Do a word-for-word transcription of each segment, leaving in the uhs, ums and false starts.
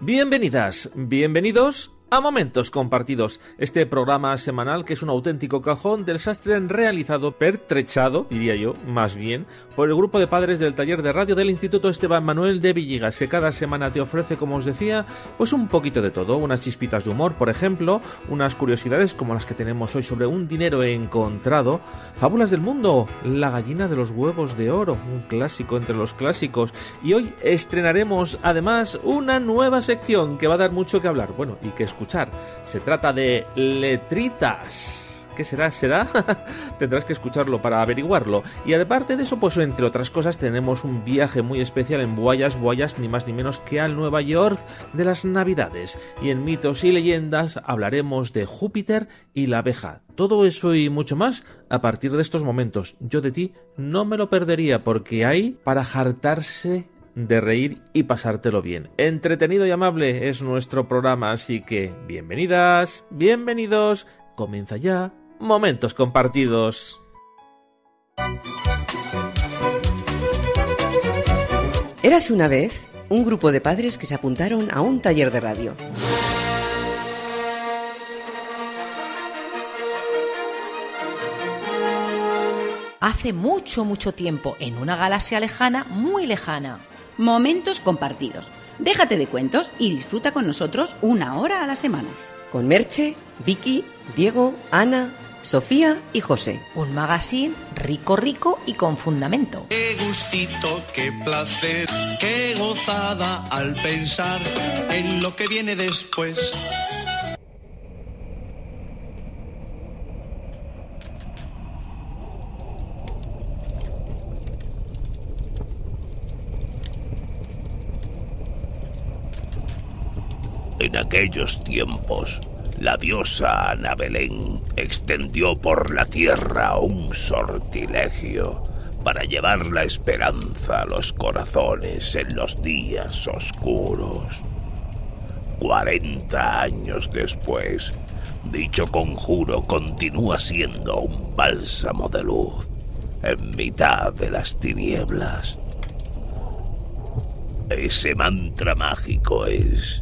Bienvenidas, bienvenidos a Momentos Compartidos, este programa semanal que es un auténtico cajón del sastre realizado, pertrechado, diría yo, más bien, por el grupo de padres del taller de radio del Instituto Esteban Manuel de Villegas, que cada semana te ofrece, como os decía, pues un poquito de todo, unas chispitas de humor, por ejemplo, unas curiosidades como las que tenemos hoy sobre un dinero encontrado, fábulas del mundo, la gallina de los huevos de oro, un clásico entre los clásicos, y hoy estrenaremos además una nueva sección que va a dar mucho que hablar, bueno, y que es escuchar. Se trata de letritas. ¿Qué será? ¿Será? Tendrás que escucharlo para averiguarlo. Y aparte de eso, pues entre otras cosas, tenemos un viaje muy especial en Buayas, Buayas, ni más ni menos que al Nueva York de las Navidades. Y en Mitos y Leyendas hablaremos de Júpiter y la abeja. Todo eso y mucho más a partir de estos momentos. Yo de ti no me lo perdería porque hay para jartarse de reír y pasártelo bien. Entretenido y amable es nuestro programa, así que bienvenidas, bienvenidos, comienza ya Momentos Compartidos. Érase una vez un grupo de padres que se apuntaron a un taller de radio. Hace mucho, mucho tiempo, en una galaxia lejana, muy lejana. Momentos Compartidos. Déjate de cuentos y disfruta con nosotros una hora a la semana. Con Merche, Vicky, Diego, Ana, Sofía y José. Un magazine rico, rico y con fundamento. Qué gustito, qué placer, qué gozada al pensar en lo que viene después. En aquellos tiempos, la diosa Ana Belén extendió por la tierra un sortilegio para llevar la esperanza a los corazones en los días oscuros. Cuarenta años después, dicho conjuro continúa siendo un bálsamo de luz en mitad de las tinieblas. Ese mantra mágico es: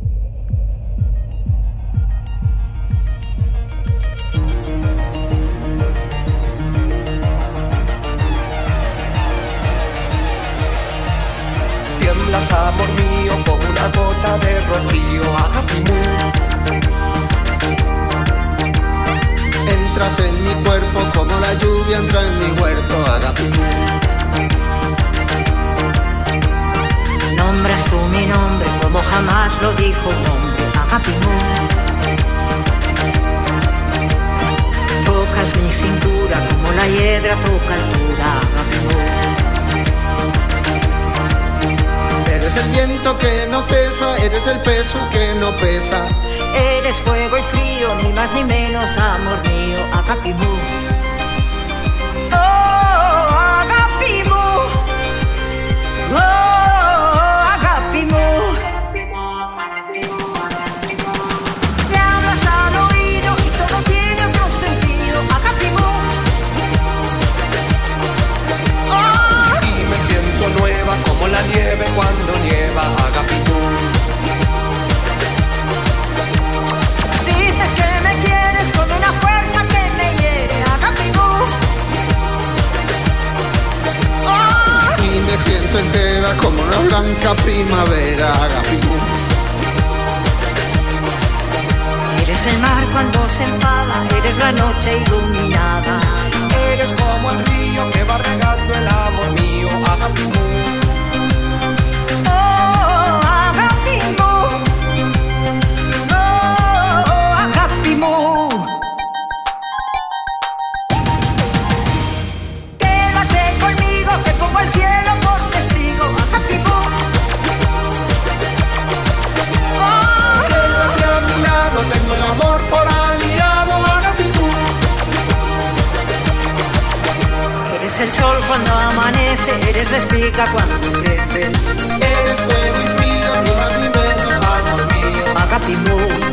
tiemblas, amor mío, con una gota de rocío, Agapimú. Entras en mi cuerpo como la lluvia entra en mi huerto, Agapimú. Nombras tú mi nombre como jamás lo dijo un hombre, Agapimú. Tocas mi cintura como la hiedra toca altura, Agapimú. Eres el viento que no cesa, eres el peso que no pesa. Eres fuego y frío, ni más ni menos, amor mío, Agapimú. Oh, Agapimú. Oh, Agapimú. Te hablas al oído y todo tiene otro sentido, Agapimú. Oh. Y me siento nueva como la nieve cuando nieva, Agapimú. Dices que me quieres con una fuerza que me hiere, Agapimú. Oh. Y me siento entera como una blanca primavera, Agapimú. Eres el mar cuando se enfada, eres la noche iluminada. Eres como el río que va regando el amor mío, Agapimú. Quédate conmigo, que pongo el cielo por testigo, Agapimú. Oh. Quédate a mi lado, tengo el amor por aliado, Agapimú. Eres el sol cuando amanece, eres la espiga cuando crece. Eres fuego y frío, ni más ni menos, amor mío, Agapimú.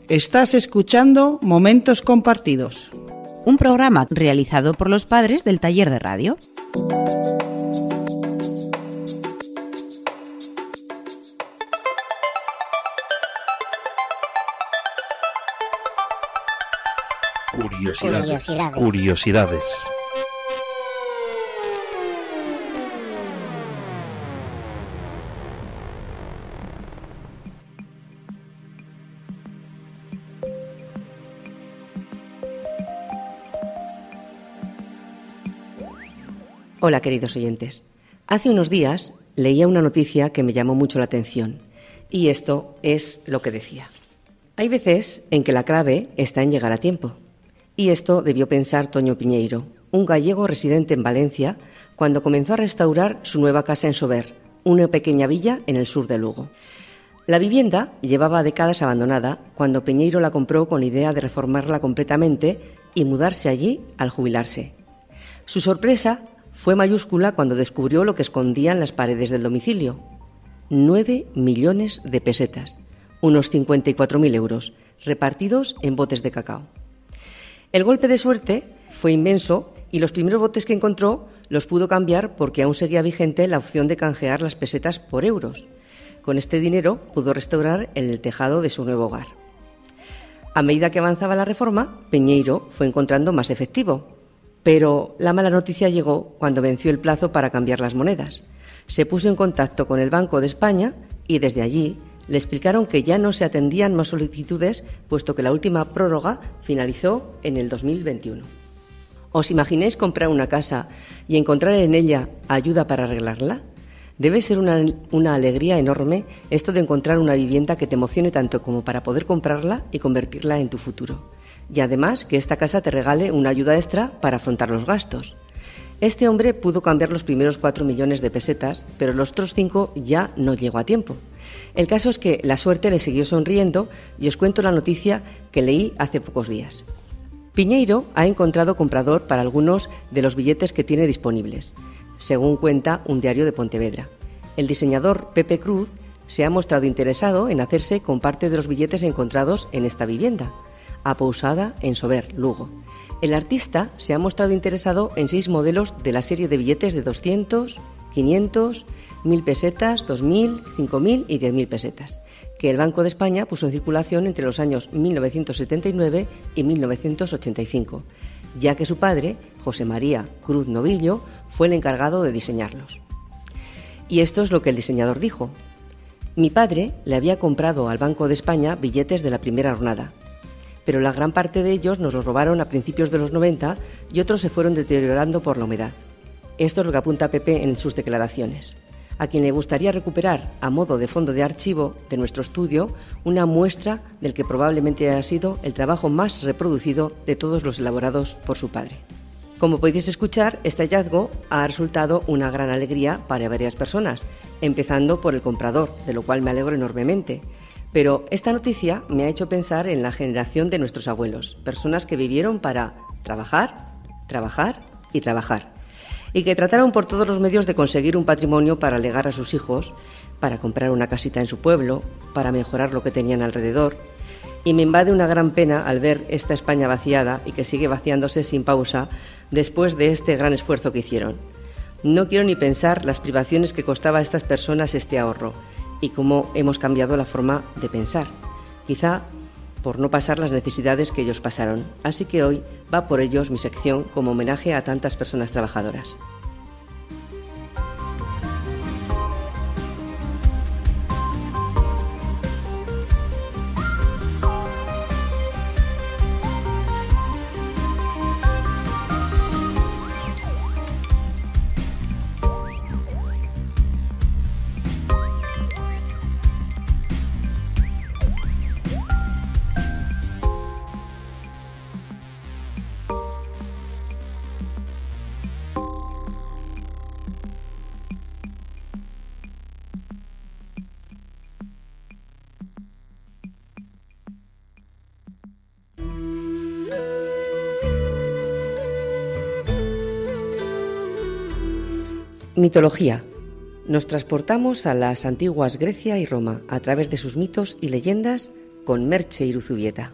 Estás escuchando Momentos Compartidos, un programa realizado por los padres del Taller de Radio. Curiosidades. Curiosidades. Curiosidades. Hola, queridos oyentes. Hace unos días leía una noticia que me llamó mucho la atención, y esto es lo que decía. Hay veces en que la clave está en llegar a tiempo, y esto debió pensar Toño Piñeiro, un gallego residente en Valencia, cuando comenzó a restaurar su nueva casa en Sober, una pequeña villa en el sur de Lugo. La vivienda llevaba décadas abandonada cuando Piñeiro la compró con la idea de reformarla completamente y mudarse allí al jubilarse. Su sorpresa fue mayúscula cuando descubrió lo que escondían las paredes del domicilio. Nueve millones de pesetas, unos cincuenta y cuatro mil euros, repartidos en botes de cacao. El golpe de suerte fue inmenso y los primeros botes que encontró los pudo cambiar porque aún seguía vigente la opción de canjear las pesetas por euros. Con este dinero pudo restaurar el tejado de su nuevo hogar. A medida que avanzaba la reforma, Piñeiro fue encontrando más efectivo. Pero la mala noticia llegó cuando venció el plazo para cambiar las monedas. Se puso en contacto con el Banco de España y desde allí le explicaron que ya no se atendían más solicitudes, puesto que la última prórroga finalizó en el dos mil veintiuno. ¿Os imagináis comprar una casa y encontrar en ella ayuda para arreglarla? Debe ser una, una alegría enorme esto de encontrar una vivienda que te emocione tanto como para poder comprarla y convertirla en tu futuro. Y además que esta casa te regale una ayuda extra para afrontar los gastos. Este hombre pudo cambiar los primeros cuatro millones de pesetas, pero los otros cinco ya no llegó a tiempo. El caso es que la suerte le siguió sonriendo y os cuento la noticia que leí hace pocos días. Piñeiro ha encontrado comprador para algunos de los billetes que tiene disponibles, según cuenta un diario de Pontevedra. El diseñador Pepe Cruz se ha mostrado interesado en hacerse con parte de los billetes encontrados en esta vivienda, apousada en Sober, Lugo. El artista se ha mostrado interesado en seis modelos de la serie de billetes de doscientos, quinientos, mil pesetas, dos mil, cinco mil y diez mil pesetas, que el Banco de España puso en circulación entre los años mil novecientos setenta y nueve y mil novecientos ochenta y cinco, ya que su padre, José María Cruz Novillo, fue el encargado de diseñarlos. Y esto es lo que el diseñador dijo. Mi padre le había comprado al Banco de España billetes de la primera jornada, pero la gran parte de ellos nos los robaron a principios de los noventa y otros se fueron deteriorando por la humedad. Esto es lo que apunta Pepe en sus declaraciones. A quien le gustaría recuperar, a modo de fondo de archivo de nuestro estudio, una muestra del que probablemente haya sido el trabajo más reproducido de todos los elaborados por su padre. Como podéis escuchar, este hallazgo ha resultado una gran alegría para varias personas, empezando por el comprador, de lo cual me alegro enormemente. Pero esta noticia me ha hecho pensar en la generación de nuestros abuelos, personas que vivieron para trabajar, trabajar y trabajar, y que trataron por todos los medios de conseguir un patrimonio para legar a sus hijos, para comprar una casita en su pueblo, para mejorar lo que tenían alrededor. Y me invade una gran pena al ver esta España vaciada y que sigue vaciándose sin pausa después de este gran esfuerzo que hicieron. No quiero ni pensar las privaciones que costaba a estas personas este ahorro y cómo hemos cambiado la forma de pensar, quizá por no pasar las necesidades que ellos pasaron. Así que hoy va por ellos mi sección como homenaje a tantas personas trabajadoras. Mitología. Nos transportamos a las antiguas Grecia y Roma a través de sus mitos y leyendas con Merche Iruzubieta.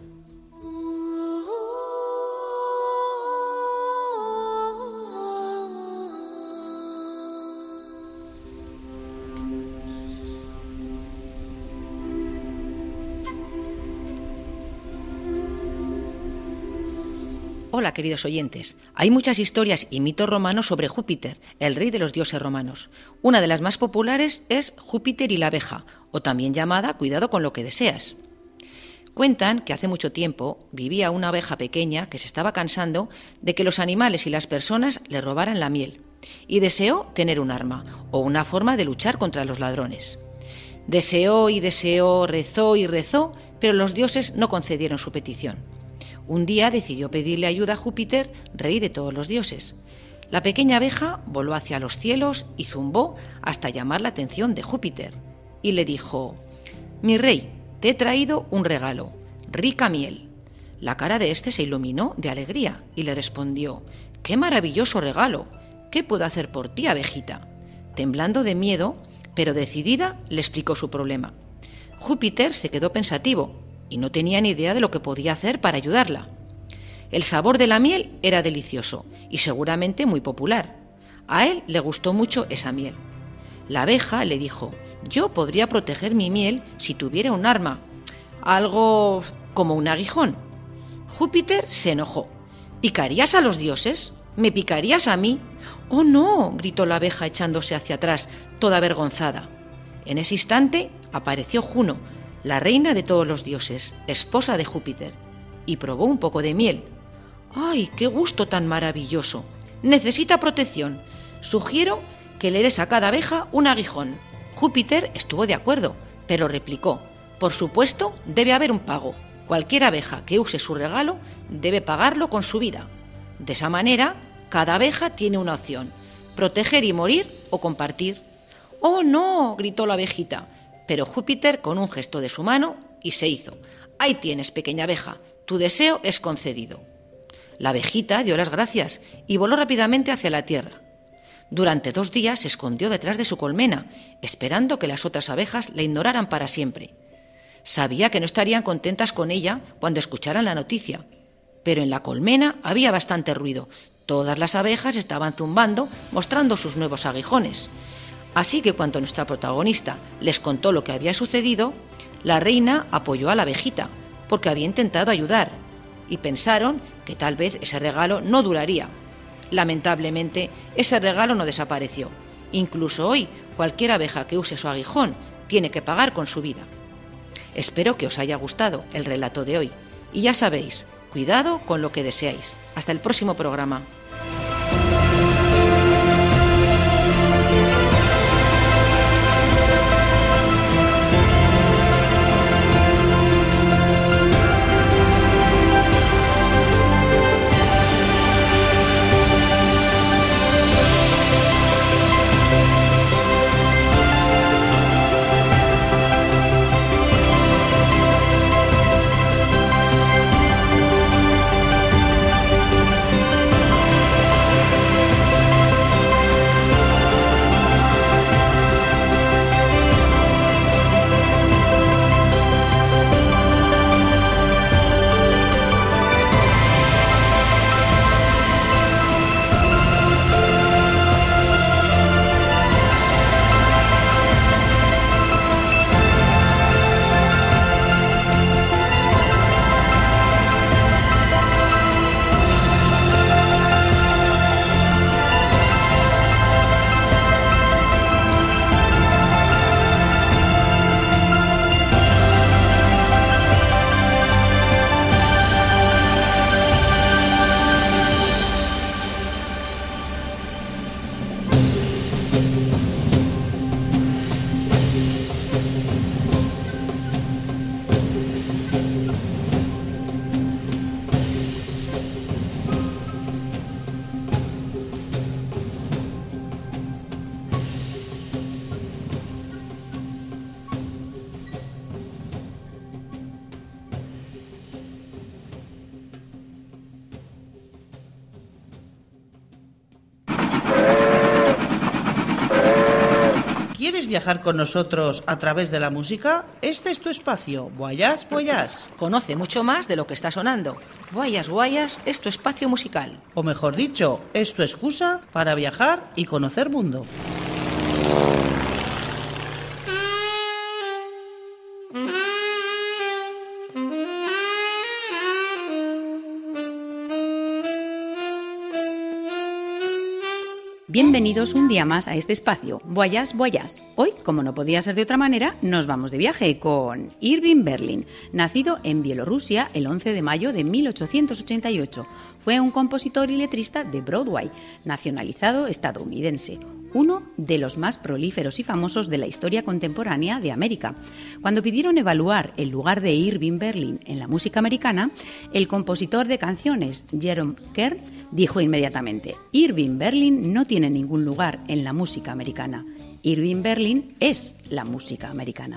Hola, queridos oyentes. Hay muchas historias y mitos romanos sobre Júpiter, el rey de los dioses romanos. Una de las más populares es Júpiter y la abeja, o también llamada Cuidado con lo que deseas. Cuentan que hace mucho tiempo vivía una abeja pequeña que se estaba cansando de que los animales y las personas le robaran la miel, y deseó tener un arma, o una forma de luchar contra los ladrones. Deseó y deseó, rezó y rezó, pero los dioses no concedieron su petición. Un día decidió pedirle ayuda a Júpiter, rey de todos los dioses. La pequeña abeja voló hacia los cielos y zumbó hasta llamar la atención de Júpiter. Y le dijo: «Mi rey, te he traído un regalo, rica miel». La cara de éste se iluminó de alegría y le respondió: «¡Qué maravilloso regalo! ¿Qué puedo hacer por ti, abejita?». Temblando de miedo, pero decidida, le explicó su problema. Júpiter se quedó pensativo y no tenía ni idea de lo que podía hacer para ayudarla. El sabor de la miel era delicioso y seguramente muy popular. A él le gustó mucho esa miel. La abeja le dijo: «Yo podría proteger mi miel si tuviera un arma, algo como un aguijón». Júpiter se enojó. «¿Picarías a los dioses? ¿Me picarías a mí?». «¡Oh, no!», gritó la abeja echándose hacia atrás, toda avergonzada. En ese instante apareció Juno, la reina de todos los dioses, esposa de Júpiter, y probó un poco de miel. «¡Ay, qué gusto tan maravilloso! Necesita protección. Sugiero que le des a cada abeja un aguijón». Júpiter estuvo de acuerdo, pero replicó: «Por supuesto, debe haber un pago. Cualquier abeja que use su regalo debe pagarlo con su vida. De esa manera, cada abeja tiene una opción: proteger y morir o compartir». «¡Oh, no!», gritó la abejita. Pero Júpiter, con un gesto de su mano, y se hizo. «Ahí tienes, pequeña abeja, tu deseo es concedido». La abejita dio las gracias y voló rápidamente hacia la tierra. Durante dos días se escondió detrás de su colmena, esperando que las otras abejas la ignoraran para siempre. Sabía que no estarían contentas con ella cuando escucharan la noticia, pero en la colmena había bastante ruido. Todas las abejas estaban zumbando, mostrando sus nuevos aguijones. Así que cuando nuestra protagonista les contó lo que había sucedido, la reina apoyó a la abejita, porque había intentado ayudar, y pensaron que tal vez ese regalo no duraría. Lamentablemente, ese regalo no desapareció. Incluso hoy, cualquier abeja que use su aguijón tiene que pagar con su vida. Espero que os haya gustado el relato de hoy. Y ya sabéis, cuidado con lo que deseáis. Hasta el próximo programa. viajar con nosotros a través de la música? Este es tu espacio. Voyage, voyage. Conoce mucho más de lo que está sonando. Voyage, voyage es tu espacio musical. O mejor dicho, es tu excusa para viajar y conocer mundo. Bienvenidos un día más a este espacio, Voyage, Voyage. Hoy, como no podía ser de otra manera, nos vamos de viaje con Irving Berlin, nacido en Bielorrusia el once de mayo de mil ochocientos ochenta y ocho. Fue un compositor y letrista de Broadway, nacionalizado estadounidense, uno de los más prolíferos y famosos de la historia contemporánea de América. Cuando pidieron evaluar el lugar de Irving Berlin en la música americana, el compositor de canciones Jerome Kern dijo inmediatamente: Irving Berlin no tiene ningún lugar en la música americana. Irving Berlin es la música americana.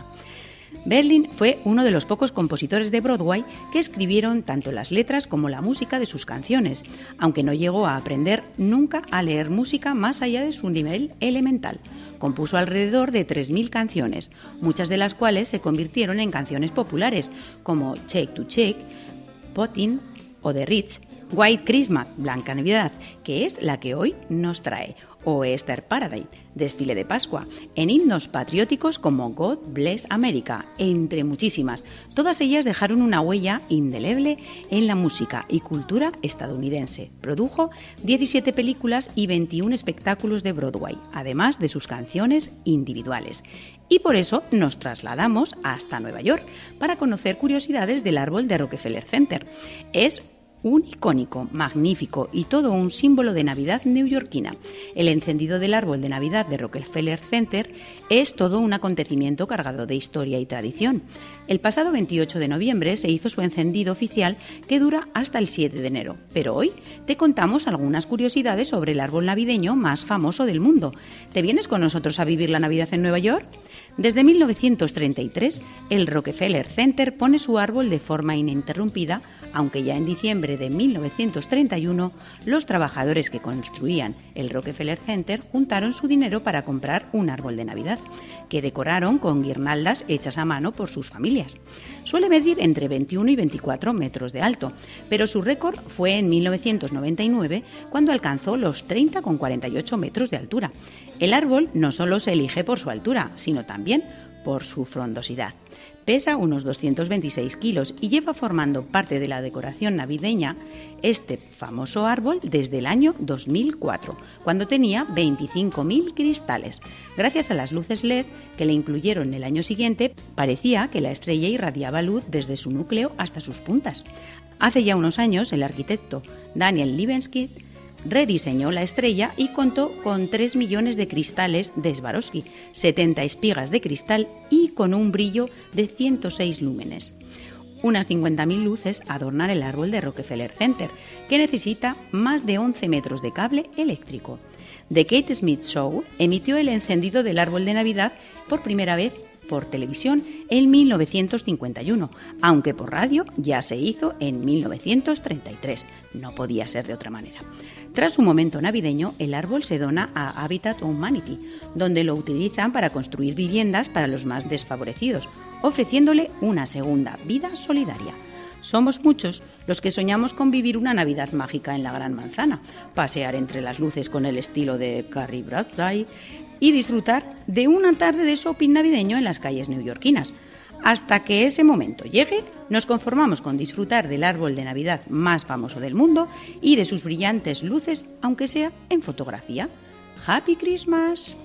Berlin fue uno de los pocos compositores de Broadway que escribieron tanto las letras como la música de sus canciones, aunque no llegó a aprender nunca a leer música más allá de su nivel elemental. Compuso alrededor de tres mil canciones, muchas de las cuales se convirtieron en canciones populares, como Cheek to Cheek, Potting o The Rich, White Christmas, Blanca Navidad, que es la que hoy nos trae, o Easter Paradise, Desfile de Pascua, en himnos patrióticos como God Bless America, entre muchísimas. Todas ellas dejaron una huella indeleble en la música y cultura estadounidense. Produjo diecisiete películas y veintiún espectáculos de Broadway, además de sus canciones individuales. Y por eso nos trasladamos hasta Nueva York para conocer curiosidades del árbol de Rockefeller Center. Es un icónico, magnífico y todo un símbolo de Navidad neoyorquina. El encendido del árbol de Navidad de Rockefeller Center es todo un acontecimiento cargado de historia y tradición. El pasado veintiocho de noviembre se hizo su encendido oficial, que dura hasta el siete de enero. Pero hoy te contamos algunas curiosidades sobre el árbol navideño más famoso del mundo. ¿Te vienes con nosotros a vivir la Navidad en Nueva York? Desde mil novecientos treinta y tres, el Rockefeller Center pone su árbol de forma ininterrumpida, aunque ya en diciembre de mil novecientos treinta y uno, los trabajadores que construían el Rockefeller Center juntaron su dinero para comprar un árbol de Navidad, que decoraron con guirnaldas hechas a mano por sus familias. Suele medir entre veintiuno y veinticuatro metros de alto, pero su récord fue en mil novecientos noventa y nueve, cuando alcanzó los treinta coma cuarenta y ocho metros de altura. El árbol no solo se elige por su altura, sino también por su frondosidad. Pesa unos doscientos veintiséis kilos y lleva formando parte de la decoración navideña este famoso árbol desde el año dos mil cuatro, cuando tenía veinticinco mil cristales. Gracias a las luces L E D que le incluyeron el año siguiente, parecía que la estrella irradiaba luz desde su núcleo hasta sus puntas. Hace ya unos años, el arquitecto Daniel Libeskind rediseñó la estrella y contó con tres millones de cristales de Swarovski, setenta espigas de cristal y con un brillo de ciento seis lúmenes. Unas cincuenta mil luces adornan el árbol de Rockefeller Center, que necesita más de once metros de cable eléctrico. The Kate Smith Show emitió el encendido del árbol de Navidad por primera vez por televisión en mil novecientos cincuenta y uno, aunque por radio ya se hizo en mil novecientos treinta y tres. No podía ser de otra manera. Tras su momento navideño, el árbol se dona a Habitat Humanity, donde lo utilizan para construir viviendas para los más desfavorecidos, ofreciéndole una segunda vida solidaria. Somos muchos los que soñamos con vivir una Navidad mágica en la Gran Manzana, pasear entre las luces con el estilo de Carrie Bradshaw y disfrutar de una tarde de shopping navideño en las calles neoyorquinas. Hasta que ese momento llegue, nos conformamos con disfrutar del árbol de Navidad más famoso del mundo y de sus brillantes luces, aunque sea en fotografía. ¡Happy Christmas!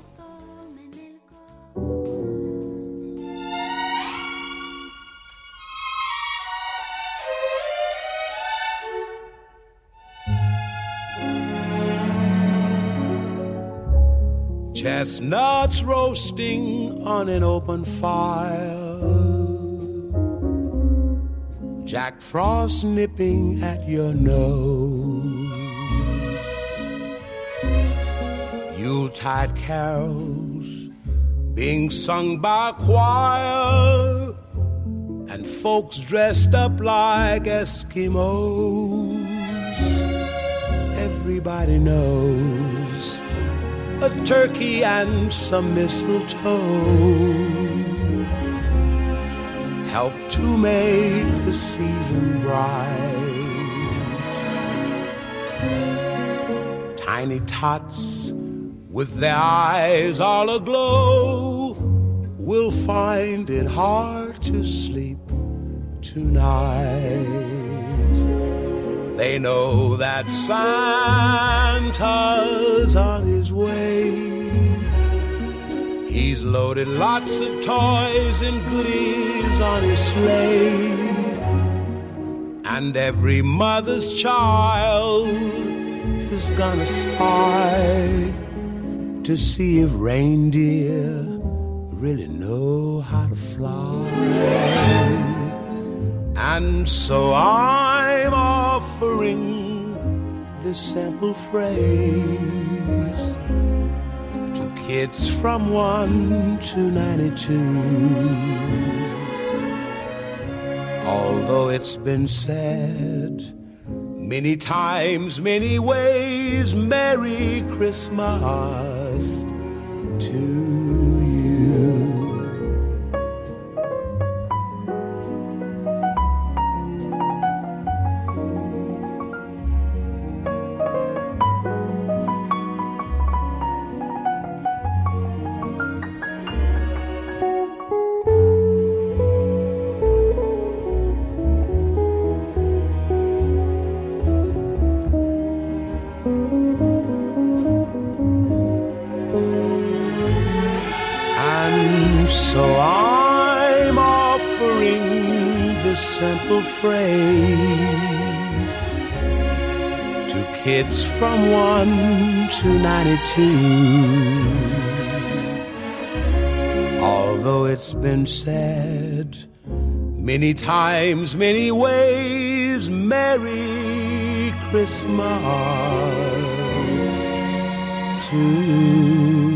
Chestnuts roasting on an open fire, Jack Frost nipping at your nose, Yuletide carols being sung by a choir, and folks dressed up like Eskimos. Everybody knows a turkey and some mistletoe help to make the season bright. Tiny tots with their eyes all aglow will find it hard to sleep tonight. They know that Santa's on his way. He's loaded lots of toys and goodies on his sleigh. And every mother's child is gonna spy to see if reindeer really know how to fly. And so I'm offering this simple phrase to kids from one to ninety-two. Although it's been said many times, many ways, Merry Christmas to you. So I'm offering this simple phrase to kids from one to ninety-two. Although it's been said many times, many ways, Merry Christmas to you.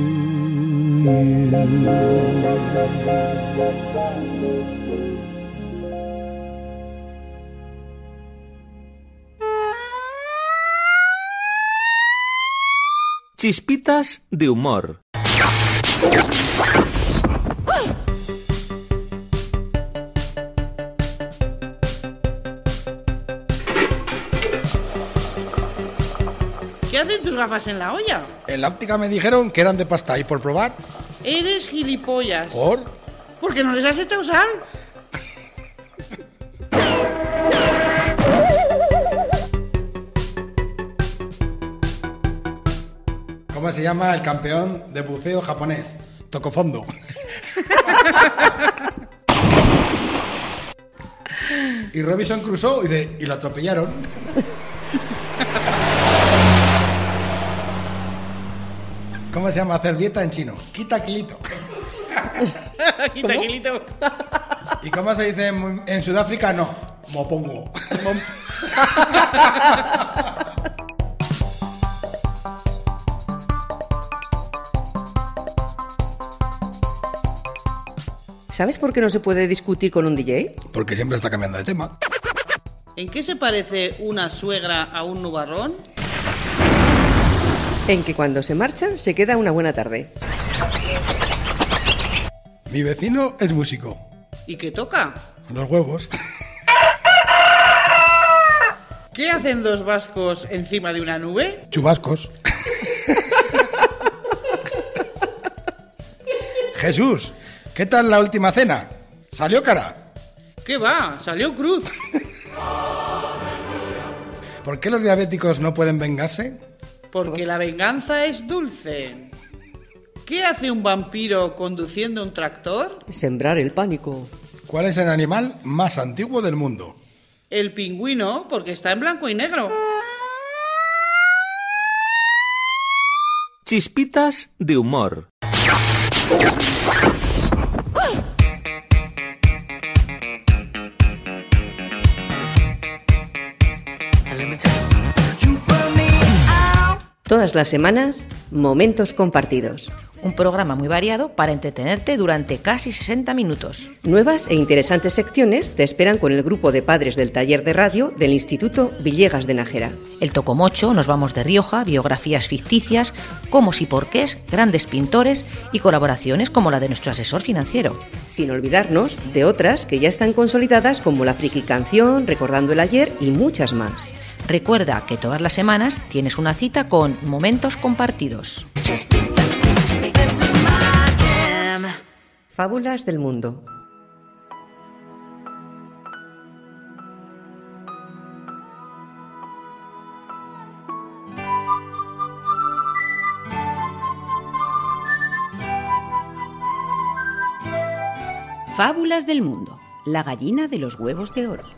Chispitas de humor. ¿Qué hacen tus gafas en la olla? En la óptica me dijeron que eran de pasta y por probar... Eres gilipollas. ¿Por? Porque no les has echado sal. ¿Cómo se llama el campeón de buceo japonés? Tocó fondo. Y Robinson Crusoe y, de, y lo atropellaron. ¿Cómo se llama hacer dieta en chino? Quita kilito. Quita kilito. ¿Y cómo se dice en, en Sudáfrica? No, mopongo. ¿Sabes por qué no se puede discutir con un D J? Porque siempre está cambiando de tema. ¿En qué se parece una suegra a un nubarrón? En que cuando se marchan se queda una buena tarde. Mi vecino es músico. ¿Y qué toca? Los huevos. ¿Qué hacen dos vascos encima de una nube? Chubascos. Jesús, ¿qué tal la última cena? ¿Salió cara? ¿Qué va? Salió cruz. ¿Por qué los diabéticos no pueden vengarse? Porque la venganza es dulce. ¿Qué hace un vampiro conduciendo un tractor? Sembrar el pánico. ¿Cuál es el animal más antiguo del mundo? El pingüino, porque está en blanco y negro. Chispitas de humor. Todas las semanas, momentos compartidos. Un programa muy variado para entretenerte durante casi sesenta minutos. Nuevas e interesantes secciones te esperan con el grupo de padres del taller de radio del Instituto Villegas de Nájera. El Tocomocho, Nos vamos de Rioja, biografías ficticias, cómo y porqués, grandes pintores y colaboraciones como la de nuestro asesor financiero. Sin olvidarnos de otras que ya están consolidadas como la Friki Canción, Recordando el Ayer y muchas más. Recuerda que todas las semanas tienes una cita con Momentos Compartidos. Fábulas del mundo. Fábulas del mundo. La gallina de los huevos de oro.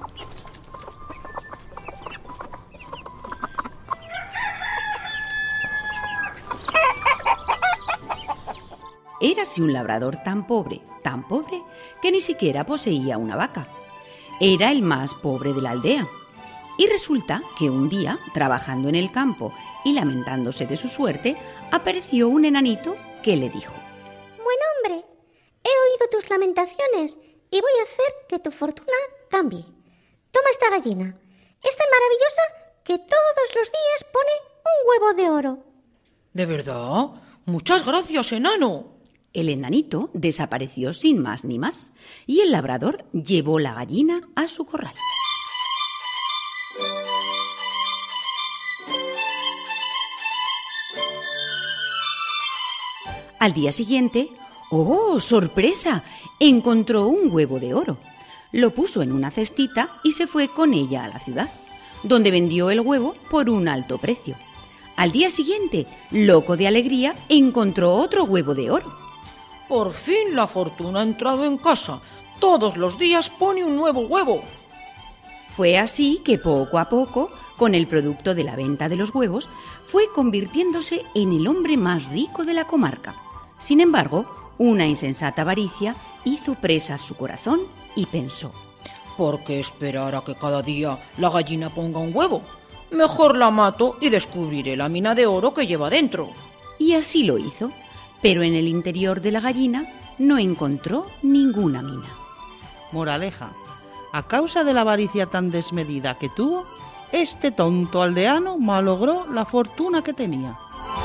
Érase un labrador tan pobre, tan pobre, que ni siquiera poseía una vaca. Era el más pobre de la aldea. Y resulta que un día, trabajando en el campo y lamentándose de su suerte, apareció un enanito que le dijo: Buen hombre, he oído tus lamentaciones y voy a hacer que tu fortuna cambie. Toma esta gallina. Es tan maravillosa que todos los días pone un huevo de oro. ¿De verdad? Muchas gracias, enano. El enanito desapareció sin más ni más, y el labrador llevó la gallina a su corral. Al día siguiente, ¡oh, sorpresa!, encontró un huevo de oro. Lo puso en una cestita y se fue con ella a la ciudad, donde vendió el huevo por un alto precio. Al día siguiente, loco de alegría, encontró otro huevo de oro. Por fin la fortuna ha entrado en casa. Todos los días pone un nuevo huevo. Fue así que poco a poco, con el producto de la venta de los huevos, fue convirtiéndose en el hombre más rico de la comarca. Sin embargo, una insensata avaricia hizo presa su corazón y pensó: ¿por qué esperar a que cada día la gallina ponga un huevo? Mejor la mato y descubriré la mina de oro que lleva dentro. Y así lo hizo, pero en el interior de la gallina no encontró ninguna mina. Moraleja: a causa de la avaricia tan desmedida que tuvo, este tonto aldeano malogró la fortuna que tenía.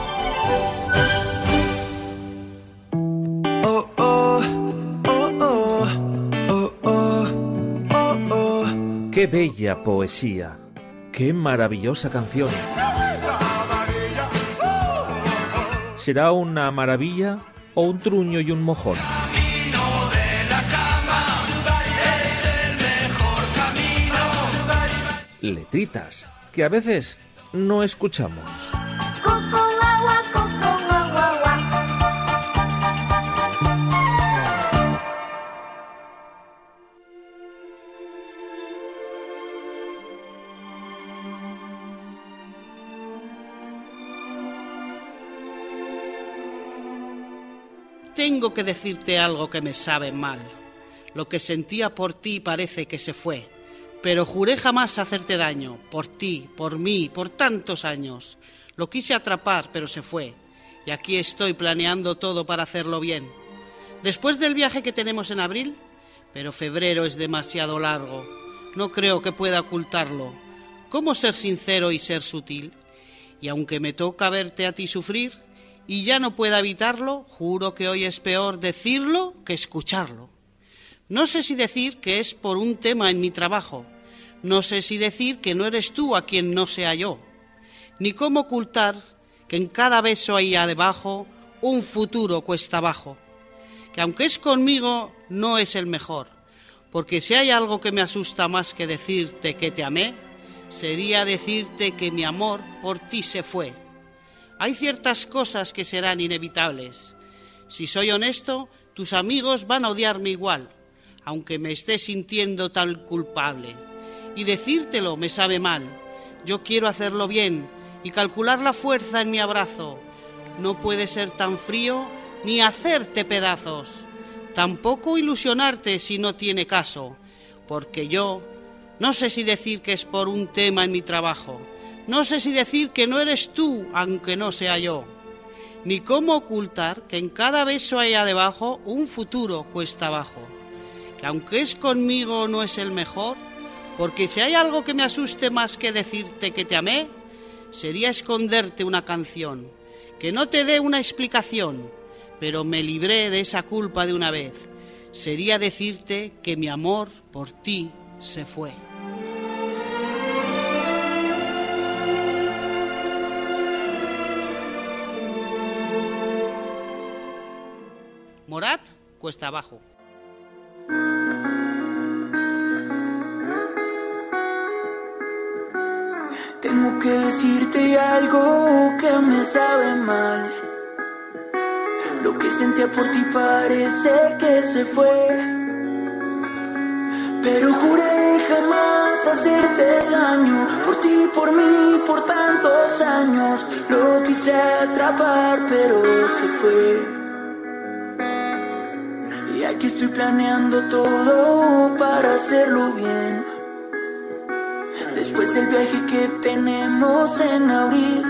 Oh, oh, oh, oh, oh, oh, oh, oh. ¡Qué bella poesía! ¡Qué maravillosa canción! ¿Será una maravilla o un truño y un mojón? Camino de la cama es el mejor camino. Letritas que a veces no escuchamos. Coco, guagua, coco, guagua, guagua. Tengo que decirte algo que me sabe mal. Lo que sentía por ti parece que se fue, pero juré jamás hacerte daño, por ti, por mí, por tantos años. Lo quise atrapar, pero se fue, y aquí estoy planeando todo para hacerlo bien. Después del viaje que tenemos en abril, pero febrero es demasiado largo, no creo que pueda ocultarlo. ¿Cómo ser sincero y ser sutil? Y aunque me toca verte a ti sufrir, y ya no pueda evitarlo, juro que hoy es peor decirlo que escucharlo. No sé si decir que es por un tema en mi trabajo, no sé si decir que no eres tú a quien no sea yo, ni cómo ocultar que en cada beso hay debajo un futuro cuesta abajo, que aunque es conmigo no es el mejor, porque si hay algo que me asusta más que decirte que te amé, sería decirte que mi amor por ti se fue. Hay ciertas cosas que serán inevitables. Si soy honesto, tus amigos van a odiarme igual, aunque me esté sintiendo tan culpable. Y decírtelo me sabe mal. Yo quiero hacerlo bien y calcular la fuerza en mi abrazo. No puede ser tan frío ni hacerte pedazos. Tampoco ilusionarte si no tiene caso, porque yo no sé si decir que es por un tema en mi trabajo. No sé si decir que no eres tú, aunque no sea yo. ni cómo ocultar que en cada beso hay debajo un futuro cuesta abajo, que aunque es conmigo no es el mejor, porque si hay algo que me asuste más que decirte que te amé, sería esconderte una canción, que no te dé una explicación, pero me libré de esa culpa de una vez, sería decirte que mi amor por ti se fue. Morat, cuesta abajo. Tengo que decirte algo que me sabe mal. Lo que sentía por ti parece que se fue, pero juré jamás hacerte daño. Por ti, por mí, por tantos años. Lo quise atrapar, pero se fue. Y aquí estoy planeando todo para hacerlo bien. Después del viaje que tenemos en abril.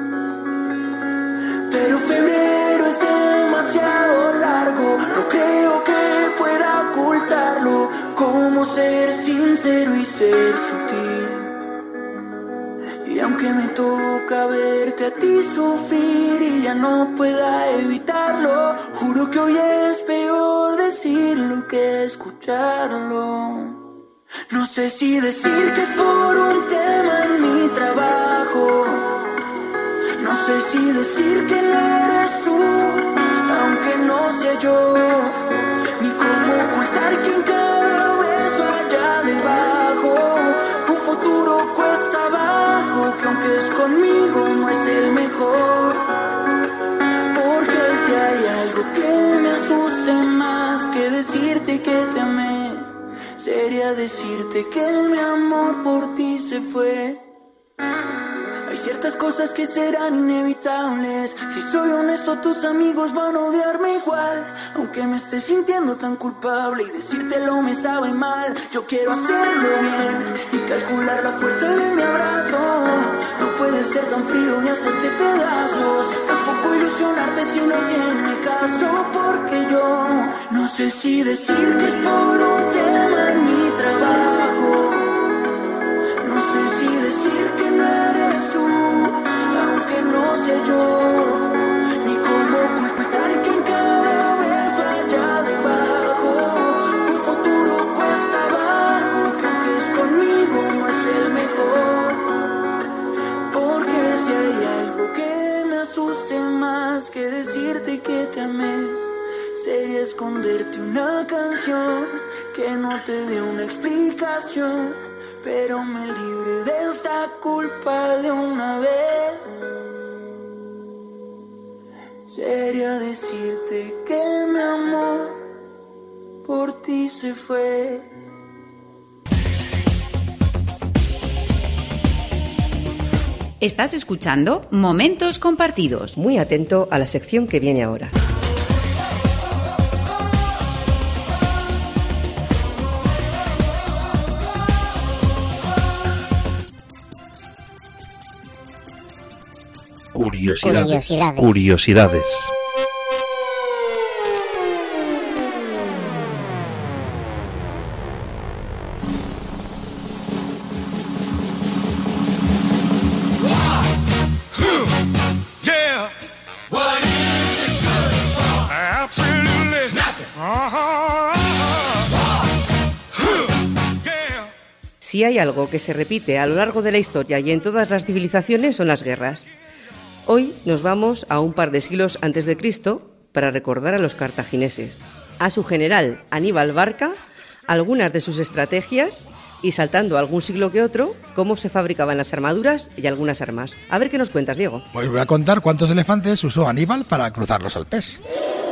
Pero febrero es demasiado largo. No creo que pueda ocultarlo. Cómo ser sincero y ser sutil. Y aunque me toca verte a ti sufrir y ya no pueda evitarlo, juro que hoy es peor decirlo que escucharlo. No sé si decir que es por un tema en mi trabajo. No sé si decir que no eres tú, aunque no sea yo. Ni cómo ocultar que en cada beso haya debajo un futuro cuesta abajo, que aunque es conmigo no es el mejor. Porque si hay algo que me asuste más que decirte que te amé, sería decirte que mi amor por ti se fue. Hay ciertas cosas que serán inevitables. Si soy honesto, tus amigos van a odiarme igual. Aunque me esté sintiendo tan culpable y decírtelo me sabe mal, yo quiero hacerlo bien y calcular la fuerza de mi abrazo. No puedes ser tan frío ni hacerte pedazos, tampoco ilusionarte si no tiene caso. Porque yo no sé si decir que es por un tema en mi trabajo. No sé si decir que no eres tú, aunque no sea yo. Ni cómo ocultar que en cada beso haya debajo un futuro cuesta abajo, que aunque es conmigo no es el mejor. Porque si hay algo que me asuste más que decirte que te amé, sería esconderte una canción que no te dé una explicación, pero me libre de esta culpa de una vez. Sería decirte que mi amor por ti se fue. Estás escuchando Momentos Compartidos. Muy atento a la sección que viene ahora. Curiosidades. Curiosidades. Curiosidades. Si hay algo que se repite a lo largo de la historia y en todas las civilizaciones son las guerras. Hoy nos vamos a un par de siglos antes de Cristo para recordar a los cartagineses, a su general Aníbal Barca, algunas de sus estrategias y, saltando algún siglo que otro, cómo se fabricaban las armaduras y algunas armas. A ver qué nos cuentas, Diego. Os voy a contar cuántos elefantes usó Aníbal para cruzar los Alpes.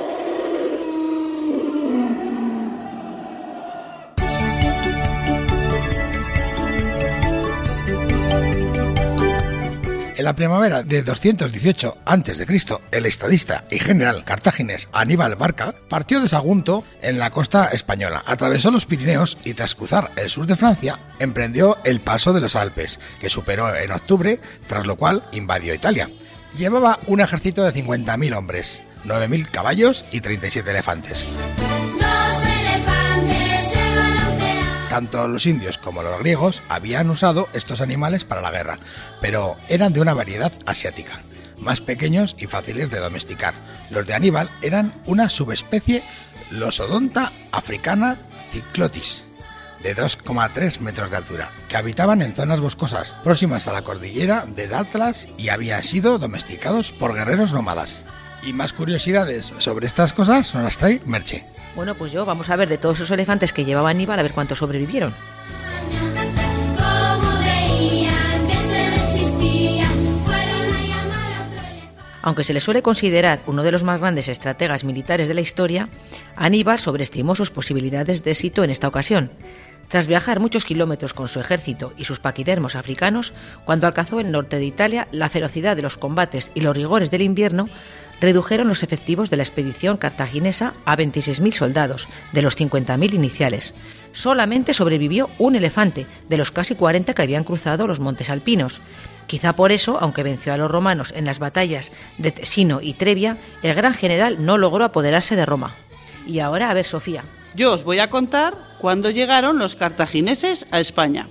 En la primavera de doscientos dieciocho antes de Cristo, el estadista y general cartaginés Aníbal Barca partió de Sagunto en la costa española, atravesó los Pirineos y, tras cruzar el sur de Francia, emprendió el paso de los Alpes, que superó en octubre, tras lo cual invadió Italia. Llevaba un ejército de cincuenta mil hombres, nueve mil caballos y treinta y siete elefantes. Tanto los indios como los griegos habían usado estos animales para la guerra, pero eran de una variedad asiática, más pequeños y fáciles de domesticar. Los de Aníbal eran una subespecie Losodonta africana cyclotis, de dos coma tres metros de altura, que habitaban en zonas boscosas próximas a la cordillera del Atlas y habían sido domesticados por guerreros nómadas. Y más curiosidades sobre estas cosas nos las trae Merche. Bueno, pues yo, vamos a ver de todos esos elefantes que llevaba Aníbal, a ver cuántos sobrevivieron. Aunque se le suele considerar uno de los más grandes estrategas militares de la historia, Aníbal sobreestimó sus posibilidades de éxito en esta ocasión. Tras viajar muchos kilómetros con su ejército y sus paquidermos africanos, cuando alcanzó el norte de Italia, la ferocidad de los combates y los rigores del invierno redujeron los efectivos de la expedición cartaginesa a veintiséis mil soldados, de los cincuenta mil iniciales. Solamente sobrevivió un elefante, de los casi cuarenta que habían cruzado los montes alpinos. Quizá por eso, aunque venció a los romanos en las batallas de Tesino y Trebia, el gran general no logró apoderarse de Roma. Y ahora, a ver, Sofía. Yo os voy a contar cuándo llegaron los cartagineses a España.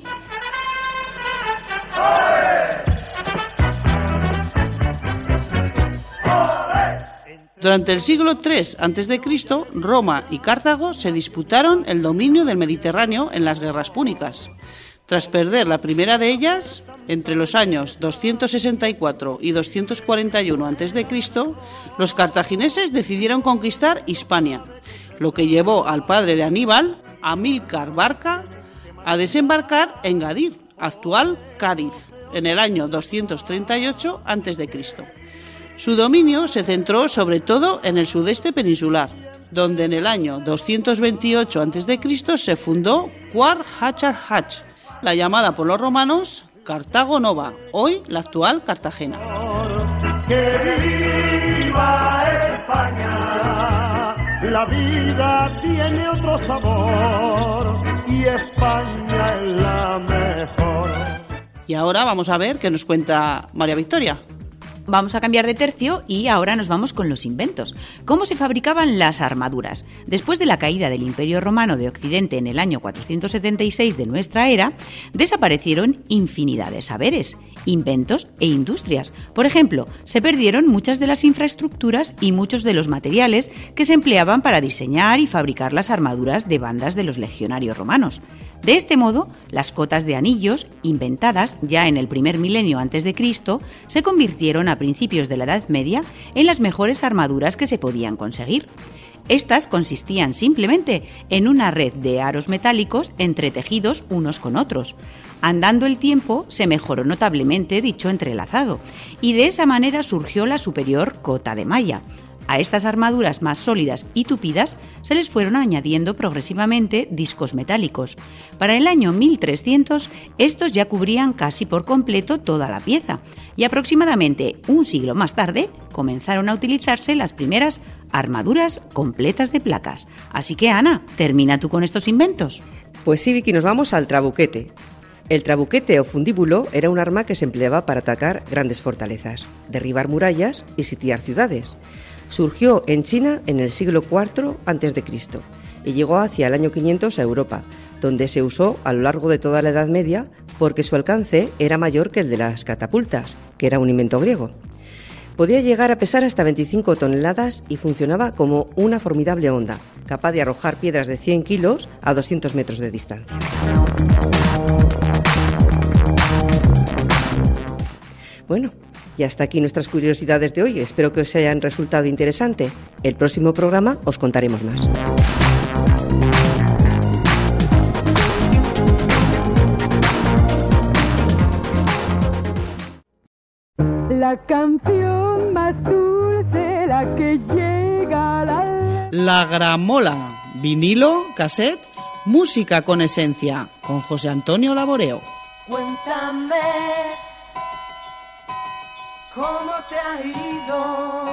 Durante el siglo tres antes de Cristo, Roma y Cartago se disputaron el dominio del Mediterráneo en las guerras púnicas. Tras perder la primera de ellas, entre los años doscientos sesenta y cuatro y doscientos cuarenta y uno antes de Cristo, los cartagineses decidieron conquistar Hispania, lo que llevó al padre de Aníbal, Amílcar Barca, a desembarcar en Gadir, actual Cádiz, en el año doscientos treinta y ocho antes de Cristo. Su dominio se centró sobre todo en el sudeste peninsular, donde en el año doscientos veintiocho antes de Cristo se fundó Cuart Hachar Hach, la llamada por los romanos Cartago Nova, hoy la actual Cartagena. ¡Que viva España! La vida tiene otro sabor y España es la mejor. Y ahora vamos a ver qué nos cuenta María Victoria. Vamos a cambiar de tercio y ahora nos vamos con los inventos. ¿Cómo se fabricaban las armaduras? Después de la caída del Imperio Romano de Occidente en el año cuatrocientos setenta y seis de nuestra era, desaparecieron infinidad de saberes, inventos e industrias. Por ejemplo, se perdieron muchas de las infraestructuras y muchos de los materiales que se empleaban para diseñar y fabricar las armaduras de bandas de los legionarios romanos. De este modo, las cotas de anillos, inventadas ya en el primer milenio antes de Cristo, se convirtieron a principios de la Edad Media en las mejores armaduras que se podían conseguir. Estas consistían simplemente en una red de aros metálicos entretejidos unos con otros. Andando el tiempo, se mejoró notablemente dicho entrelazado, y de esa manera surgió la superior cota de malla. A estas armaduras más sólidas y tupidas se les fueron añadiendo progresivamente discos metálicos. Para el año mil trescientos, estos ya cubrían casi por completo toda la pieza, y aproximadamente un siglo más tarde comenzaron a utilizarse las primeras armaduras completas de placas. Así que, Ana, termina tú con estos inventos. Pues sí, Vicky, nos vamos al trabuquete. El trabuquete o fundíbulo era un arma que se empleaba para atacar grandes fortalezas, derribar murallas y sitiar ciudades. Surgió en China en el siglo cuarto antes de Cristo y llegó hacia el año quinientos a Europa, donde se usó a lo largo de toda la Edad Media porque su alcance era mayor que el de las catapultas, que era un invento griego. Podía llegar a pesar hasta veinticinco toneladas y funcionaba como una formidable onda, capaz de arrojar piedras de cien kilos a doscientos metros de distancia. Bueno, y hasta aquí nuestras curiosidades de hoy. Espero que os hayan resultado interesante. El próximo programa os contaremos más. La canción más dulce, la que llega a la... La gramola, vinilo, cassette, música con esencia, con José Antonio Laboreo. Cuéntame cómo te ha ido.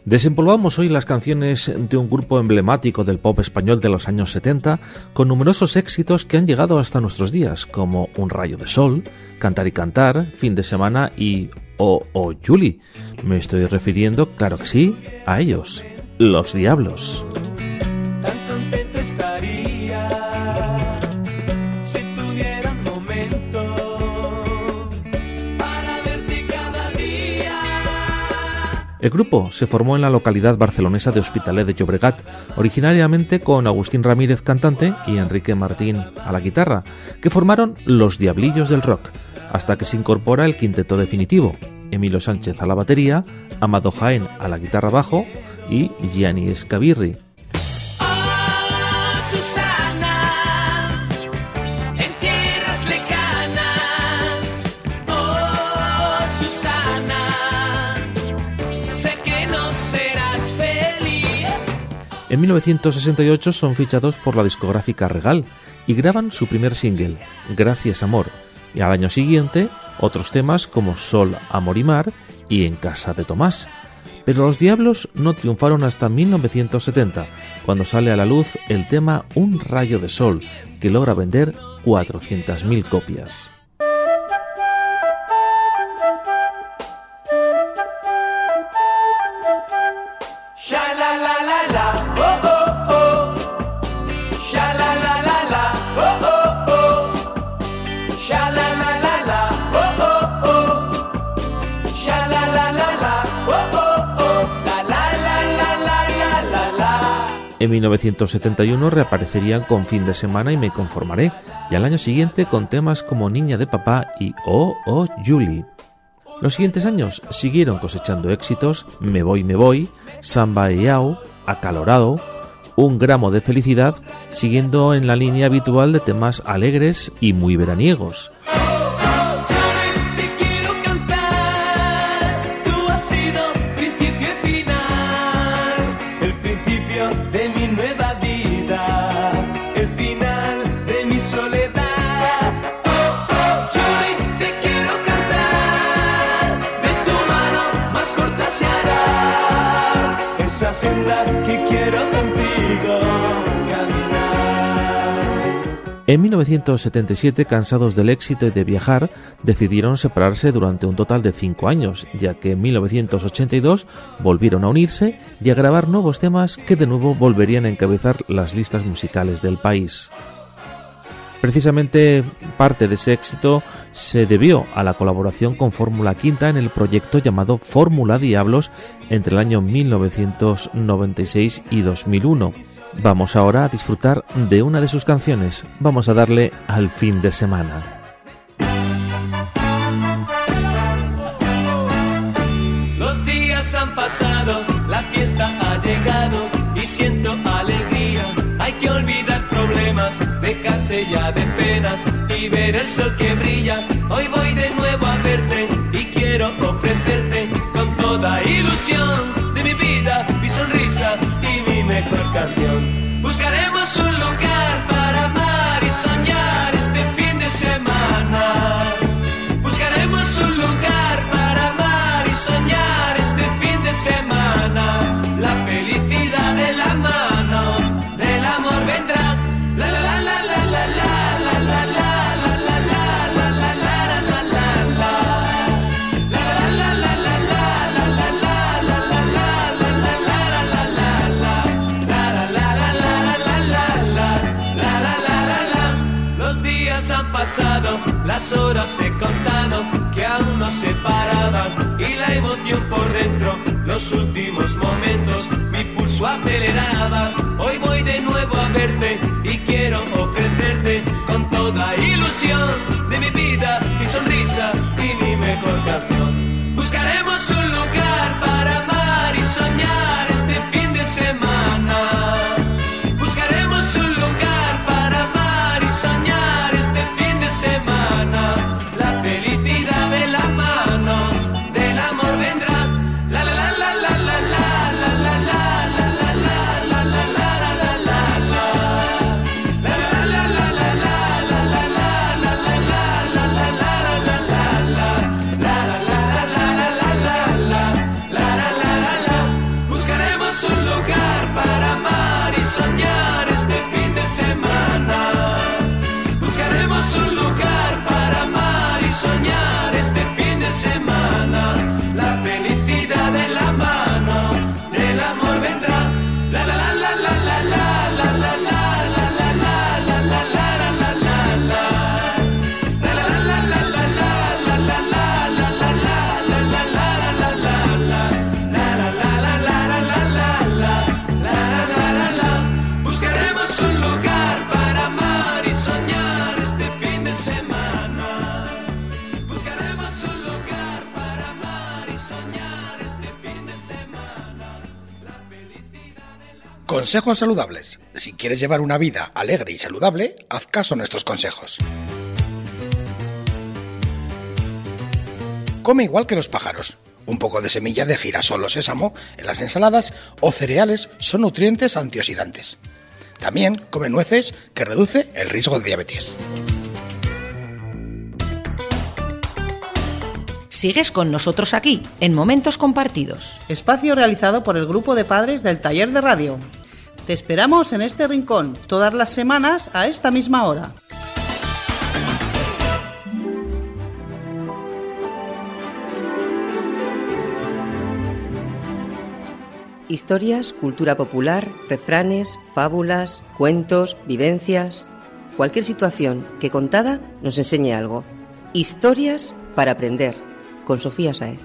Desempolvamos hoy las canciones de un grupo emblemático del pop español de los años setenta, con numerosos éxitos que han llegado hasta nuestros días, como Un rayo de sol, Cantar y cantar, Fin de semana y Oh, oh, Julie. Me estoy refiriendo, claro que sí, a ellos, Los Diablos. Tan contento estaría si tuviera un momento para verte cada día. El grupo se formó en la localidad barcelonesa de Hospitalet de Llobregat, originariamente con Agustín Ramírez cantante y Enrique Martín a la guitarra, que formaron Los Diablillos del Rock, hasta que se incorpora el quinteto definitivo, Emilio Sánchez a la batería, Amado Jaén a la guitarra bajo y Gianni Escabirri. En mil novecientos sesenta y ocho son fichados por la discográfica Regal y graban su primer single, Gracias Amor, y al año siguiente otros temas como Sol, Amor y Mar y En casa de Tomás. Pero Los Diablos no triunfaron hasta mil novecientos setenta, cuando sale a la luz el tema Un rayo de sol, que logra vender cuatrocientas mil copias. En mil novecientos setenta y uno reaparecerían con Fin de semana y Me conformaré, y al año siguiente con temas como Niña de papá y Oh, oh, Julie. Los siguientes años siguieron cosechando éxitos Me voy, me voy, Samba y Au, Acalorado, Un gramo de felicidad, siguiendo en la línea habitual de temas alegres y muy veraniegos. Que quiero contigo caminar. En mil novecientos setenta y siete, cansados del éxito y de viajar, decidieron separarse durante un total de cinco años, ya que en mil novecientos ochenta y dos volvieron a unirse y a grabar nuevos temas que de nuevo volverían a encabezar las listas musicales del país. Precisamente parte de ese éxito se debió a la colaboración con Fórmula Quinta en el proyecto llamado Fórmula Diablos entre el año mil novecientos noventa y seis y dos mil uno. Vamos ahora a disfrutar de una de sus canciones. Vamos a darle al fin de semana. Los días han pasado, la fiesta ha llegado y siento alegría. Hay que olvidar problemas, dejarse ya de penas y ver el sol que brilla. Hoy voy de nuevo a verte y quiero ofrecerte con toda ilusión de mi vida, mi sonrisa y mi mejor canción. Buscaremos un lugar para amar y soñar este fin de semana. Buscaremos un lugar para amar y soñar este fin de semana. La felicidad de la mano del amor vendrá. La la la la la la la la la la la la la la Los días han pasado, las horas se contaron que aún no se paraban y la emoción por dentro, los últimos momentos, mi pulso aceleraba. Hoy voy de nuevo a verte y quiero ofrecerte con toda ilusión de mi vida, mi sonrisa y mi mejor canción. Buscaremos un lugar para amar y soñar este fin de semana. Buscaremos un lugar para amar y soñar este fin de semana. La felicidad de la mano del amor vendrá. La la la la la la la la la la la la la la la la la. soñar este fin de semana. Buscaremos un lugar para amar y soñar este fin de semana. La felicidad de la mano del amor vendrá. La la la la la la la la la la la la la la la la la la. La la la la la la la la la la la la la la la la la la. La la la la la la la la la la la. Buscaremos un lugar para amar y soñar este fin de semana. Buscaremos un lugar para amar y soñar este fin de semana. La felicidad de la... Consejos saludables. Si quieres llevar una vida alegre y saludable, haz caso a nuestros consejos. Come igual que los pájaros. Un poco de semilla de girasol o sésamo en las ensaladas o cereales son nutrientes antioxidantes. También come nueces, que reduce el riesgo de diabetes. Sigues con nosotros aquí, en Momentos Compartidos. Espacio realizado por el grupo de padres del Taller de Radio. Te esperamos en este rincón todas las semanas a esta misma hora. Historias, cultura popular, refranes, fábulas, cuentos, vivencias... Cualquier situación que contada nos enseñe algo. Historias para aprender, con Sofía Sáez.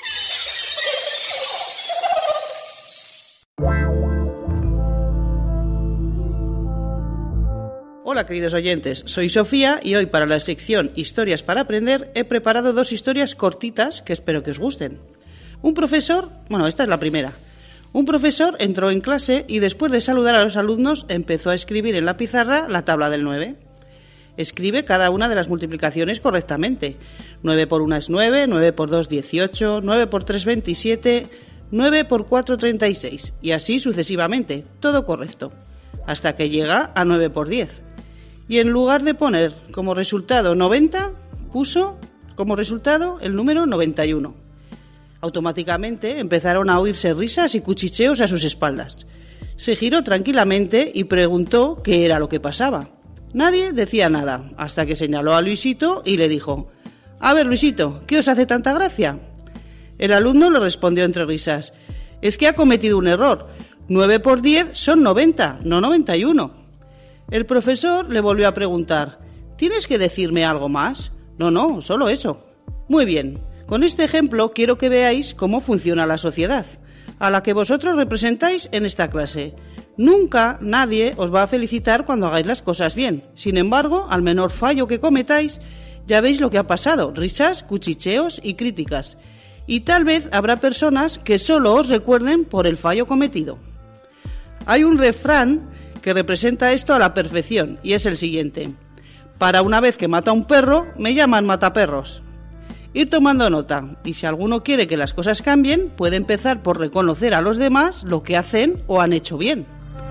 Hola queridos oyentes, soy Sofía y hoy para la sección Historias para aprender he preparado dos historias cortitas que espero que os gusten. Un profesor, bueno, esta es la primera. Un profesor entró en clase y después de saludar a los alumnos empezó a escribir en la pizarra la tabla del nueve. Escribe cada una de las multiplicaciones correctamente. nueve por uno es nueve, nueve por dos dieciocho, nueve por tres veintisiete, nueve por cuatro treinta y seis y así sucesivamente, todo correcto, hasta que llega a nueve por diez. Y en lugar de poner como resultado noventa, puso como resultado el número noventa y uno. Automáticamente empezaron a oírse risas y cuchicheos a sus espaldas. Se giró tranquilamente y preguntó qué era lo que pasaba. Nadie decía nada, hasta que señaló a Luisito y le dijo: «A ver, Luisito, ¿qué os hace tanta gracia?». El alumno le respondió entre risas: «Es que ha cometido un error. nueve por diez son noventa, no noventa y uno». El profesor le volvió a preguntar: «¿Tienes que decirme algo más?». «No, no, solo eso». «Muy bien. Con este ejemplo quiero que veáis cómo funciona la sociedad, a la que vosotros representáis en esta clase. Nunca nadie os va a felicitar cuando hagáis las cosas bien. Sin embargo, al menor fallo que cometáis, ya veis lo que ha pasado, risas, cuchicheos y críticas. Y tal vez habrá personas que solo os recuerden por el fallo cometido». Hay un refrán que representa esto a la perfección y es el siguiente: «Para una vez que mata a un perro, me llaman mataperros». Ir tomando nota, y si alguno quiere que las cosas cambien, puede empezar por reconocer a los demás lo que hacen o han hecho bien.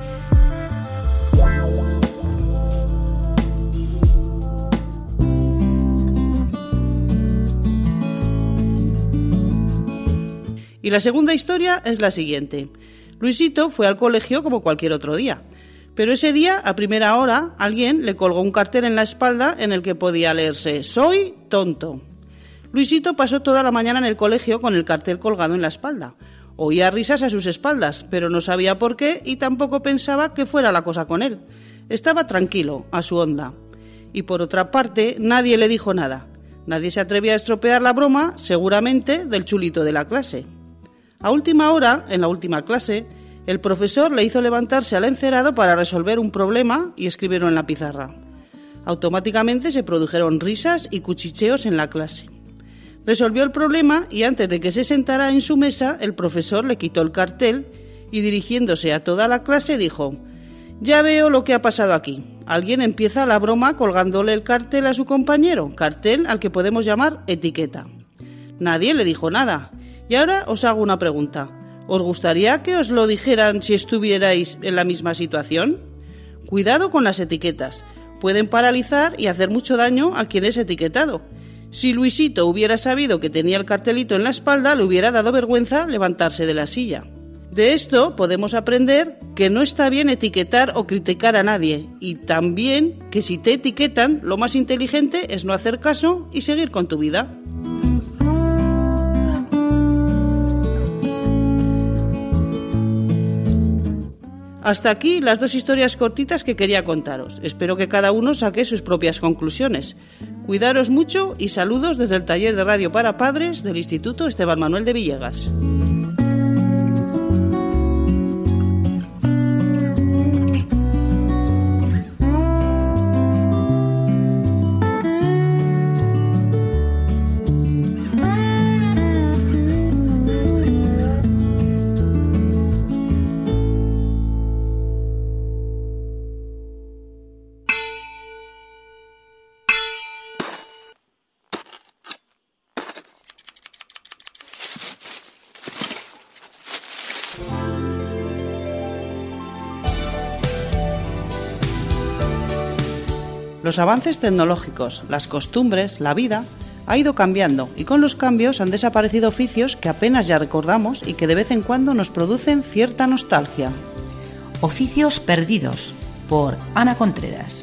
Y la segunda historia es la siguiente. Luisito fue al colegio como cualquier otro día, pero ese día, a primera hora, alguien le colgó un cartel en la espalda en el que podía leerse: «Soy tonto». Luisito pasó toda la mañana en el colegio con el cartel colgado en la espalda. Oía risas a sus espaldas, pero no sabía por qué y tampoco pensaba que fuera la cosa con él. Estaba tranquilo, a su onda. Y por otra parte, nadie le dijo nada. Nadie se atrevía a estropear la broma, seguramente, del chulito de la clase. A última hora, en la última clase, el profesor le hizo levantarse al encerado para resolver un problema y escribirlo en la pizarra. Automáticamente se produjeron risas y cuchicheos en la clase. Resolvió el problema y antes de que se sentara en su mesa, el profesor le quitó el cartel y dirigiéndose a toda la clase dijo: «Ya veo lo que ha pasado aquí. Alguien empieza la broma colgándole el cartel a su compañero, cartel al que podemos llamar etiqueta». Nadie le dijo nada. Y ahora os hago una pregunta. ¿Os gustaría que os lo dijeran si estuvierais en la misma situación? Cuidado con las etiquetas. Pueden paralizar y hacer mucho daño a quien es etiquetado. Si Luisito hubiera sabido que tenía el cartelito en la espalda, le hubiera dado vergüenza levantarse de la silla. De esto podemos aprender que no está bien etiquetar o criticar a nadie, y también que si te etiquetan, lo más inteligente es no hacer caso y seguir con tu vida. Hasta aquí las dos historias cortitas que quería contaros. Espero que cada uno saque sus propias conclusiones. Cuidaros mucho y saludos desde el taller de radio para padres del Instituto Esteban Manuel de Villegas. Los avances tecnológicos, las costumbres, la vida, ha ido cambiando y con los cambios han desaparecido oficios que apenas ya recordamos y que de vez en cuando nos producen cierta nostalgia. Oficios perdidos, por Ana Contreras.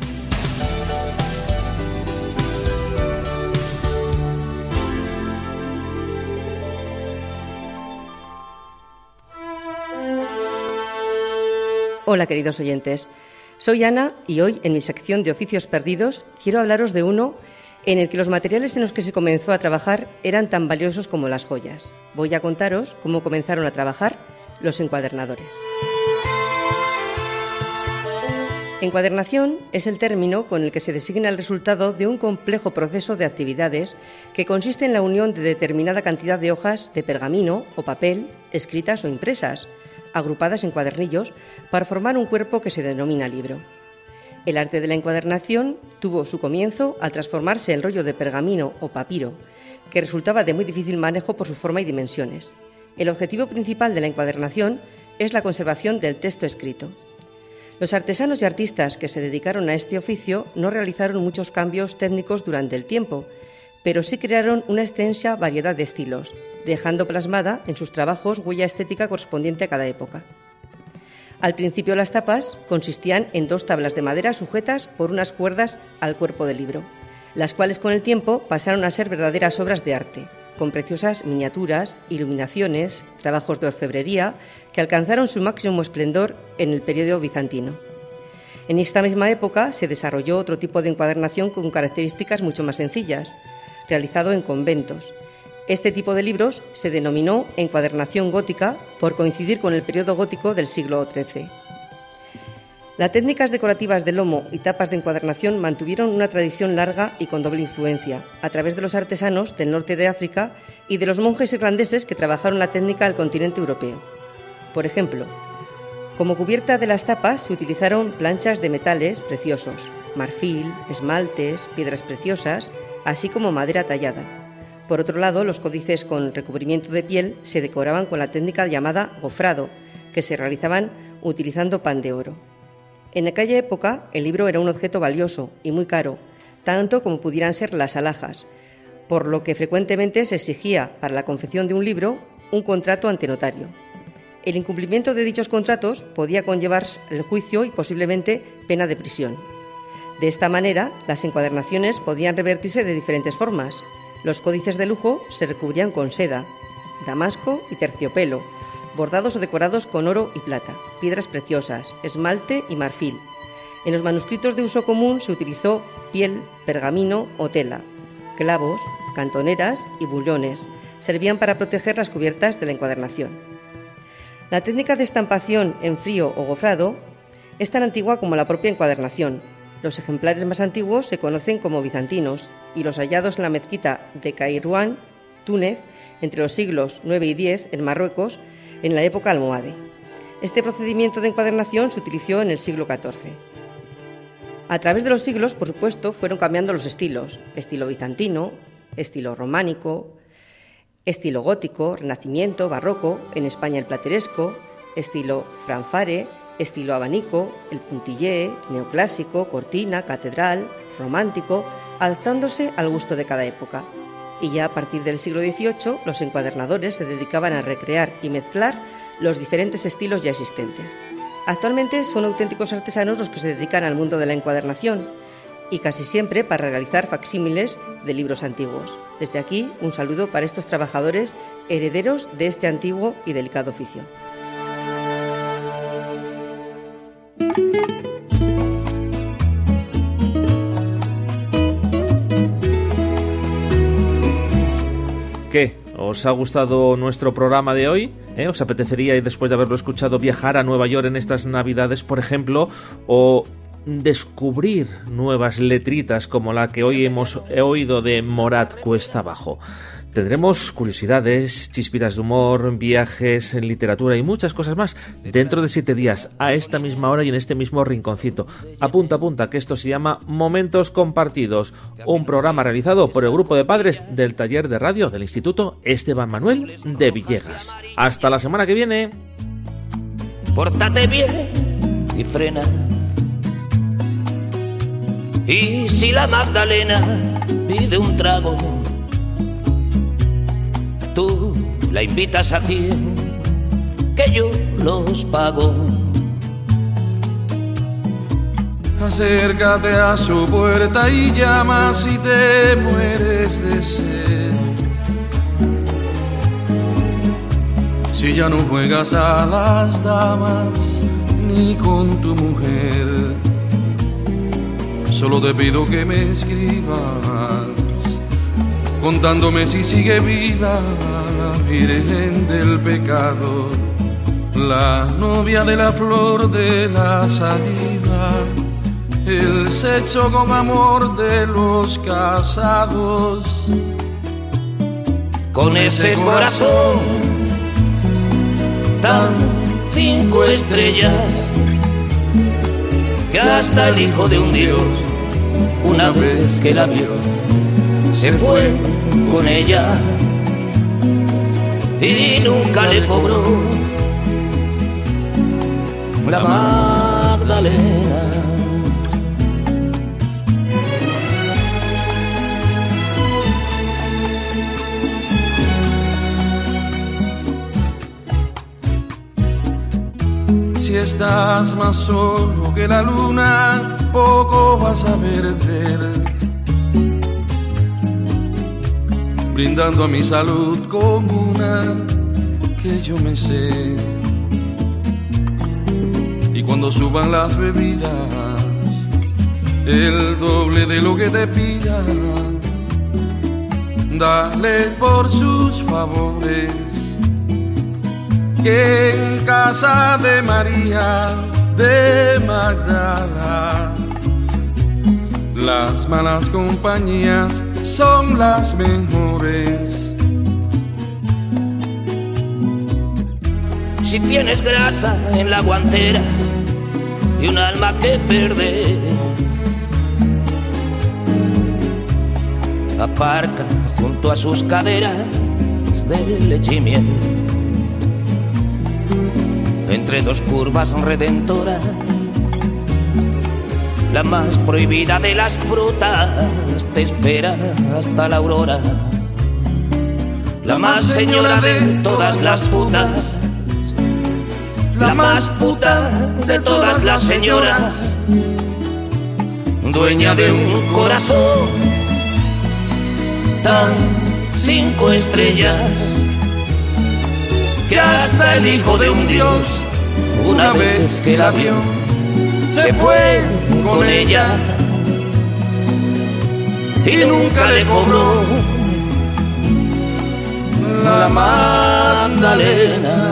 Hola, queridos oyentes. Soy Ana y hoy, en mi sección de Oficios Perdidos, quiero hablaros de uno en el que los materiales en los que se comenzó a trabajar eran tan valiosos como las joyas. Voy a contaros cómo comenzaron a trabajar los encuadernadores. Encuadernación es el término con el que se designa el resultado de un complejo proceso de actividades que consiste en la unión de determinada cantidad de hojas de pergamino o papel, escritas o impresas, agrupadas en cuadernillos, para formar un cuerpo que se denomina libro. El arte de la encuadernación tuvo su comienzo al transformarse el rollo de pergamino o papiro, que resultaba de muy difícil manejo por su forma y dimensiones. El objetivo principal de la encuadernación es la conservación del texto escrito. Los artesanos y artistas que se dedicaron a este oficio no realizaron muchos cambios técnicos durante el tiempo, pero sí crearon una extensa variedad de estilos, dejando plasmada en sus trabajos huella estética correspondiente a cada época. Al principio las tapas consistían en dos tablas de madera sujetas por unas cuerdas al cuerpo del libro, las cuales con el tiempo pasaron a ser verdaderas obras de arte, con preciosas miniaturas, iluminaciones, trabajos de orfebrería que alcanzaron su máximo esplendor en el periodo bizantino. En esta misma época se desarrolló otro tipo de encuadernación con características mucho más sencillas, realizado en conventos. Este tipo de libros se denominó encuadernación gótica por coincidir con el periodo gótico del siglo trece. Las técnicas decorativas de lomo y tapas de encuadernación mantuvieron una tradición larga y con doble influencia, a través de los artesanos del norte de África y de los monjes irlandeses que trabajaron la técnica del continente europeo. Por ejemplo, como cubierta de las tapas se utilizaron planchas de metales preciosos, marfil, esmaltes, piedras preciosas, así como madera tallada. Por otro lado, los códices con recubrimiento de piel se decoraban con la técnica llamada gofrado, que se realizaban utilizando pan de oro. En aquella época, el libro era un objeto valioso y muy caro, tanto como pudieran ser las alhajas, por lo que frecuentemente se exigía para la confección de un libro un contrato ante notario. El incumplimiento de dichos contratos podía conllevar el juicio y posiblemente pena de prisión. De esta manera, las encuadernaciones podían revertirse de diferentes formas. Los códices de lujo se recubrían con seda, damasco y terciopelo, bordados o decorados con oro y plata, piedras preciosas, esmalte y marfil. En los manuscritos de uso común se utilizó piel, pergamino o tela, clavos, cantoneras y bullones. Servían para proteger las cubiertas de la encuadernación. La técnica de estampación en frío o gofrado es tan antigua como la propia encuadernación. Los ejemplares más antiguos se conocen como bizantinos y los hallados en la mezquita de Kairouan, Túnez, entre los siglos nueve y diez en Marruecos, en la época almohade. Este procedimiento de encuadernación se utilizó en el siglo catorce. A través de los siglos, por supuesto, fueron cambiando los estilos: estilo bizantino, estilo románico, estilo gótico, renacimiento, barroco, en España el plateresco, estilo franfare, estilo abanico, el puntillé, neoclásico, cortina, catedral, romántico, adaptándose al gusto de cada época. Y ya a partir del siglo dieciocho, los encuadernadores se dedicaban a recrear y mezclar los diferentes estilos ya existentes. Actualmente son auténticos artesanos los que se dedican al mundo de la encuadernación y casi siempre para realizar facsímiles de libros antiguos. Desde aquí, un saludo para estos trabajadores herederos de este antiguo y delicado oficio. ¿Qué? ¿Os ha gustado nuestro programa de hoy? ¿Eh? ¿Os apetecería, después de haberlo escuchado, viajar a Nueva York en estas Navidades, por ejemplo? ¿O descubrir nuevas letritas como la que hoy hemos oído de Morat Cuesta Abajo? Tendremos curiosidades, chispitas de humor, viajes, literatura y muchas cosas más dentro de siete días, a esta misma hora y en este mismo rinconcito. Apunta, apunta, que esto se llama Momentos Compartidos, un programa realizado por el grupo de padres del taller de radio del Instituto Esteban Manuel de Villegas. Hasta la semana que viene. Pórtate bien y frena. Y si la Magdalena pide un trago, tú la invitas a cien, que yo los pago. Acércate a su puerta y llama si te mueres de sed. Si ya no juegas a las damas ni con tu mujer, solo te pido que me escribas contándome si sigue viva la Virgen del Pecado, la novia de la flor de la saliva, el sexo con amor de los casados. Con ese corazón tan cinco estrellas que hasta el hijo de un dios, una vez que la vio, se fue con ella y nunca le cobró la Magdalena. Si estás más solo que la luna, poco vas a perder, brindando a mi salud como una que yo me sé. Y cuando suban las bebidas, el doble de lo que te pidan, dale por sus favores, que en casa de María de Magdala las malas compañías son las mejores. Si tienes grasa en la guantera y un alma que perder, aparca junto a sus caderas de leche y miel, entre dos curvas redentoras, la más prohibida de las frutas te espera hasta la aurora. La más señora de todas las putas, la más puta de todas las señoras, dueña de un corazón tan cinco estrellas, que hasta el hijo de un dios, una vez que la vio, se fue con ella y nunca le cobró la Magdalena.